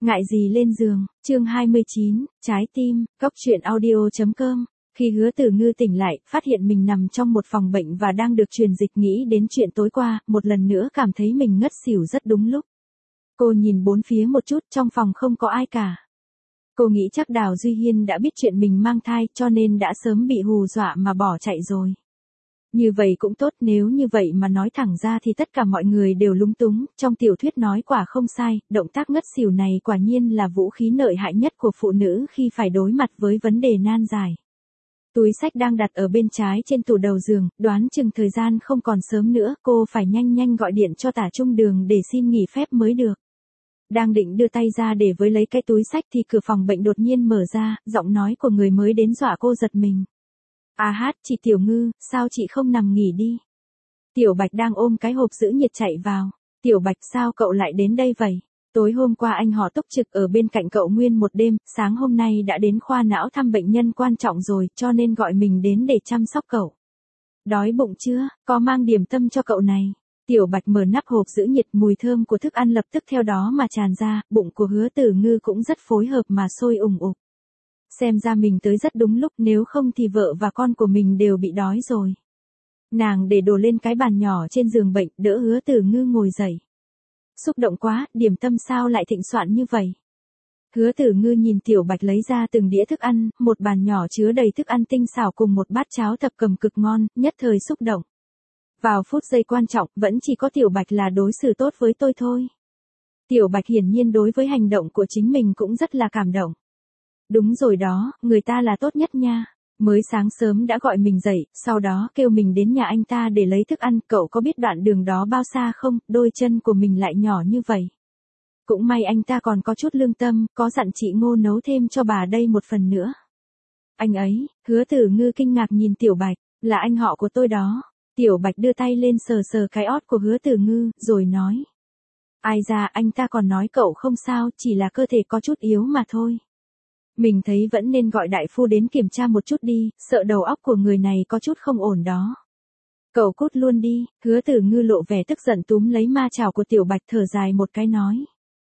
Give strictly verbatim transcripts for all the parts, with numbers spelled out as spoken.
Ngại gì lên giường, chương hai mươi chín, trái tim, góc truyện audio chấm com. Khi Hứa Tử Ngư tỉnh lại, phát hiện mình nằm trong một phòng bệnh và đang được truyền dịch, nghĩ đến chuyện tối qua, một lần nữa cảm thấy mình ngất xỉu rất đúng lúc. Cô nhìn bốn phía một chút, trong phòng không có ai cả. Cô nghĩ chắc Đào Duy Hiên đã biết chuyện mình mang thai, cho nên đã sớm bị hù dọa mà bỏ chạy rồi. Như vậy cũng tốt, nếu như vậy mà nói thẳng ra thì tất cả mọi người đều lúng túng, trong tiểu thuyết nói quả không sai, động tác ngất xỉu này quả nhiên là vũ khí lợi hại nhất của phụ nữ khi phải đối mặt với vấn đề nan giải. Túi xách đang đặt ở bên trái trên tủ đầu giường, đoán chừng thời gian không còn sớm nữa, cô phải nhanh nhanh gọi điện cho Tả Trung Đường để xin nghỉ phép mới được. Đang định đưa tay ra để với lấy cái túi xách thì cửa phòng bệnh đột nhiên mở ra, giọng nói của người mới đến dọa cô giật mình. À hát, chị Tiểu Ngư, sao chị không nằm nghỉ đi? Tiểu Bạch đang ôm cái hộp giữ nhiệt chạy vào. Tiểu Bạch, sao cậu lại đến đây vậy? Tối hôm qua anh họ túc trực ở bên cạnh cậu nguyên một đêm, sáng hôm nay đã đến khoa não thăm bệnh nhân quan trọng rồi, cho nên gọi mình đến để chăm sóc cậu. Đói bụng chưa? Có mang điểm tâm cho cậu này. Tiểu Bạch mở nắp hộp giữ nhiệt, mùi thơm của thức ăn lập tức theo đó mà tràn ra, bụng của Hứa Tử Ngư cũng rất phối hợp mà sôi ùng ục. Xem ra mình tới rất đúng lúc, nếu không thì vợ và con của mình đều bị đói rồi. Nàng để đồ lên cái bàn nhỏ trên giường bệnh, đỡ Hứa Tử Ngư ngồi dậy. Xúc động quá, điểm tâm sao lại thịnh soạn như vậy? Hứa Tử Ngư nhìn Tiểu Bạch lấy ra từng đĩa thức ăn, một bàn nhỏ chứa đầy thức ăn tinh xảo cùng một bát cháo thập cẩm cực ngon, nhất thời xúc động. Vào phút giây quan trọng, vẫn chỉ có Tiểu Bạch là đối xử tốt với tôi thôi. Tiểu Bạch hiển nhiên đối với hành động của chính mình cũng rất là cảm động. Đúng rồi đó, người ta là tốt nhất nha. Mới sáng sớm đã gọi mình dậy, sau đó kêu mình đến nhà anh ta để lấy thức ăn, cậu có biết đoạn đường đó bao xa không, đôi chân của mình lại nhỏ như vậy. Cũng may anh ta còn có chút lương tâm, có dặn chị Ngô nấu thêm cho bà đây một phần nữa. Anh ấy, Hứa Tử Ngư kinh ngạc nhìn Tiểu Bạch, là anh họ của tôi đó. Tiểu Bạch đưa tay lên sờ sờ cái ót của Hứa Tử Ngư, rồi nói. Ai ra, anh ta còn nói cậu không sao, chỉ là cơ thể có chút yếu mà thôi. Mình thấy vẫn nên gọi đại phu đến kiểm tra một chút đi, sợ đầu óc của người này có chút không ổn đó. Cậu cút luôn đi, Hứa Tử Ngư lộ vẻ tức giận túm lấy ma chảo của Tiểu Bạch thở dài một cái nói.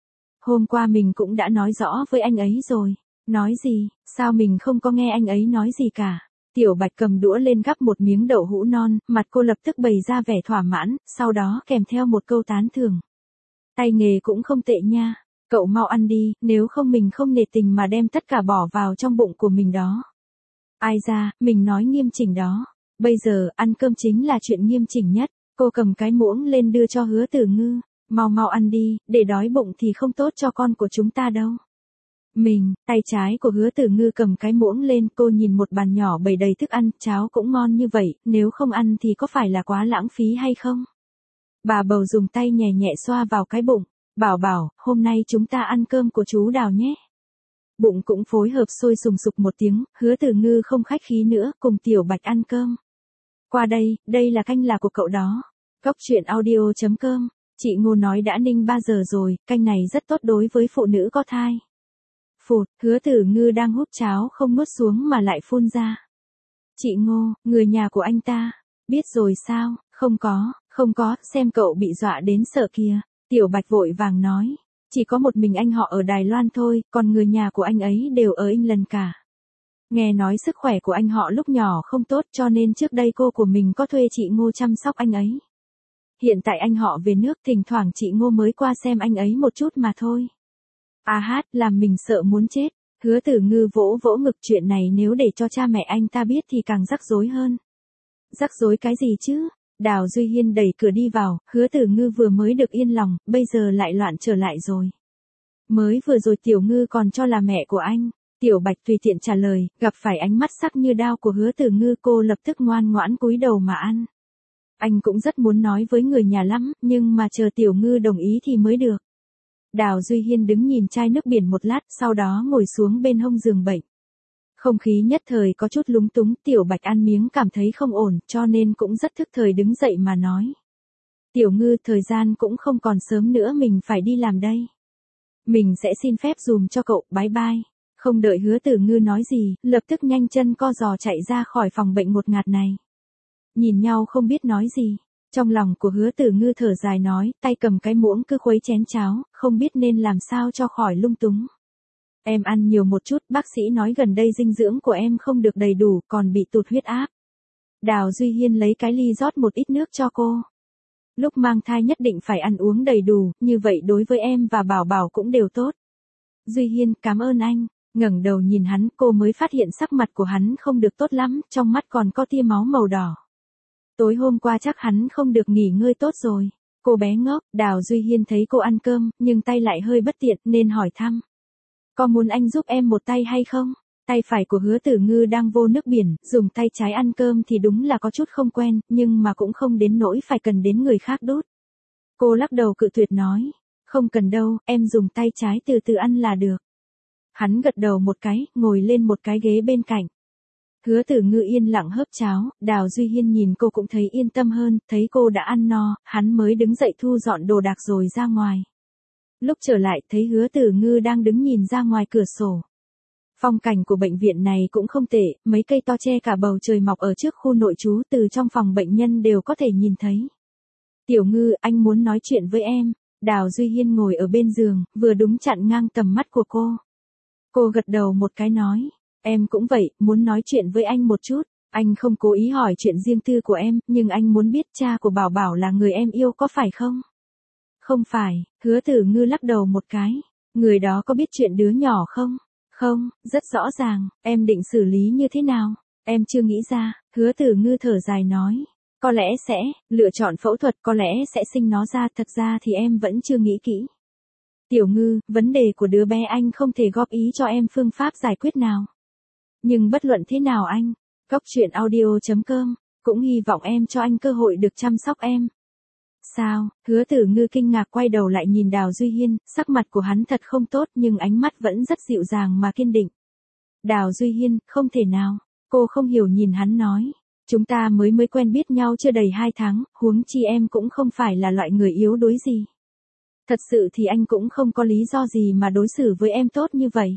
Hôm qua mình cũng đã nói rõ với anh ấy rồi. Nói gì, sao mình không có nghe anh ấy nói gì cả. Tiểu Bạch cầm đũa lên gắp một miếng đậu hũ non, mặt cô lập tức bày ra vẻ thỏa mãn, sau đó kèm theo một câu tán thưởng. Tay nghề cũng không tệ nha. Cậu mau ăn đi, nếu không mình không nể tình mà đem tất cả bỏ vào trong bụng của mình đó. Ai ra, mình nói nghiêm chỉnh đó. Bây giờ, ăn cơm chính là chuyện nghiêm chỉnh nhất. Cô cầm cái muỗng lên đưa cho Hứa Tử Ngư. Mau mau ăn đi, để đói bụng thì không tốt cho con của chúng ta đâu. Mình, tay trái của Hứa Tử Ngư cầm cái muỗng lên, cô nhìn một bàn nhỏ bày đầy thức ăn, cháo cũng ngon như vậy, nếu không ăn thì có phải là quá lãng phí hay không? Bà bầu dùng tay nhẹ nhẹ xoa vào cái bụng. Bảo bảo, hôm nay chúng ta ăn cơm của chú Đào nhé. Bụng cũng phối hợp sôi sùng sục một tiếng, Hứa Tử Ngư không khách khí nữa, cùng Tiểu Bạch ăn cơm. Qua đây, đây là canh là của cậu đó. Góc truyện audio chấm com, chị Ngô nói đã ninh ba giờ rồi, canh này rất tốt đối với phụ nữ có thai. Phụt, Hứa Tử Ngư đang húp cháo không nuốt xuống mà lại phun ra. Chị Ngô, người nhà của anh ta, biết rồi sao, không có, không có, xem cậu bị dọa đến sợ kìa. Tiểu Bạch vội vàng nói, chỉ có một mình anh họ ở Đài Loan thôi, còn người nhà của anh ấy đều ở England cả. Nghe nói sức khỏe của anh họ lúc nhỏ không tốt cho nên trước đây cô của mình có thuê chị Ngô chăm sóc anh ấy. Hiện tại anh họ về nước, thỉnh thoảng chị Ngô mới qua xem anh ấy một chút mà thôi. À hát, làm mình sợ muốn chết. Hứa Tử Ngư vỗ vỗ ngực, chuyện này nếu để cho cha mẹ anh ta biết thì càng rắc rối hơn. Rắc rối cái gì chứ? Đào Duy Hiên đẩy cửa đi vào, Hứa Tử Ngư vừa mới được yên lòng, bây giờ lại loạn trở lại rồi. Mới vừa rồi Tiểu Ngư còn cho là mẹ của anh. Tiểu Bạch tùy tiện trả lời, gặp phải ánh mắt sắc như đao của Hứa Tử Ngư, cô lập tức ngoan ngoãn cúi đầu mà ăn. Anh cũng rất muốn nói với người nhà lắm, nhưng mà chờ Tiểu Ngư đồng ý thì mới được. Đào Duy Hiên đứng nhìn chai nước biển một lát, sau đó ngồi xuống bên hông giường bệnh. Không khí nhất thời có chút lúng túng, Tiểu Bạch ăn miếng cảm thấy không ổn, cho nên cũng rất thức thời đứng dậy mà nói. Tiểu Ngư, thời gian cũng không còn sớm nữa, mình phải đi làm đây. Mình sẽ xin phép dùm cho cậu, bye bye. Không đợi Hứa Tử Ngư nói gì, lập tức nhanh chân co giò chạy ra khỏi phòng bệnh ngột ngạt này. Nhìn nhau không biết nói gì. Trong lòng của Hứa Tử Ngư thở dài nói, tay cầm cái muỗng cứ khuấy chén cháo, không biết nên làm sao cho khỏi lung túng. Em ăn nhiều một chút, bác sĩ nói gần đây dinh dưỡng của em không được đầy đủ, còn bị tụt huyết áp. Đào Duy Hiên lấy cái ly rót một ít nước cho cô. Lúc mang thai nhất định phải ăn uống đầy đủ, như vậy đối với em và Bảo Bảo cũng đều tốt. Duy Hiên, cảm ơn anh. Ngẩng đầu nhìn hắn, cô mới phát hiện sắc mặt của hắn không được tốt lắm, trong mắt còn có tia máu màu đỏ. Tối hôm qua chắc hắn không được nghỉ ngơi tốt rồi. Cô bé ngốc, Đào Duy Hiên thấy cô ăn cơm, nhưng tay lại hơi bất tiện nên hỏi thăm. Có muốn anh giúp em một tay hay không? Tay phải của Hứa Tử Ngư đang vô nước biển, dùng tay trái ăn cơm thì đúng là có chút không quen, nhưng mà cũng không đến nỗi phải cần đến người khác đút. Cô lắc đầu cự tuyệt nói, không cần đâu, em dùng tay trái từ từ ăn là được. Hắn gật đầu một cái, ngồi lên một cái ghế bên cạnh. Hứa Tử Ngư yên lặng hớp cháo, Đào Duy Hiên nhìn cô cũng thấy yên tâm hơn, thấy cô đã ăn no, hắn mới đứng dậy thu dọn đồ đạc rồi ra ngoài. Lúc trở lại thấy Hứa Tử Ngư đang đứng nhìn ra ngoài cửa sổ. Phong cảnh của bệnh viện này cũng không tệ, mấy cây to che cả bầu trời mọc ở trước khu nội trú, từ trong phòng bệnh nhân đều có thể nhìn thấy. Tiểu Ngư, anh muốn nói chuyện với em. Đào Duy Hiên ngồi ở bên giường, vừa đúng chặn ngang tầm mắt của cô. Cô gật đầu một cái nói, em cũng vậy, muốn nói chuyện với anh một chút. Anh không cố ý hỏi chuyện riêng tư của em, nhưng anh muốn biết cha của Bảo Bảo là người em yêu có phải không? Không phải, Hứa Tử Ngư lắc đầu một cái. Người đó có biết chuyện đứa nhỏ không? Không, rất rõ ràng, em định xử lý như thế nào? Em chưa nghĩ ra, Hứa Tử Ngư thở dài nói. Có lẽ sẽ, lựa chọn phẫu thuật, có lẽ sẽ sinh nó ra, thật ra thì em vẫn chưa nghĩ kỹ. Tiểu Ngư, vấn đề của đứa bé anh không thể góp ý cho em phương pháp giải quyết nào. Nhưng bất luận thế nào anh, góc truyện audio chấm com, cũng hy vọng em cho anh cơ hội được chăm sóc em. Sao? Hứa Tử Ngư kinh ngạc quay đầu lại nhìn Đào Duy Hiên, sắc mặt của hắn thật không tốt nhưng ánh mắt vẫn rất dịu dàng mà kiên định. Đào Duy Hiên, không thể nào. Cô không hiểu nhìn hắn nói. Chúng ta mới mới quen biết nhau chưa đầy hai tháng, huống chi em cũng không phải là loại người yếu đuối gì. Thật sự thì anh cũng không có lý do gì mà đối xử với em tốt như vậy.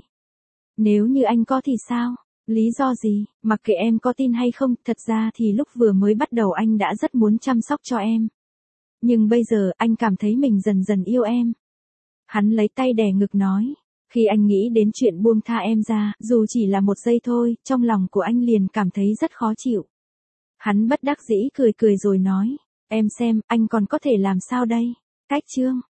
Nếu như anh có thì sao? Lý do gì? Mặc kệ em có tin hay không, thật ra thì lúc vừa mới bắt đầu anh đã rất muốn chăm sóc cho em. Nhưng bây giờ anh cảm thấy mình dần dần yêu em. Hắn lấy tay đè ngực nói. Khi anh nghĩ đến chuyện buông tha em ra, dù chỉ là một giây thôi, trong lòng của anh liền cảm thấy rất khó chịu. Hắn bất đắc dĩ cười cười rồi nói. Em xem, anh còn có thể làm sao đây? Cách chương.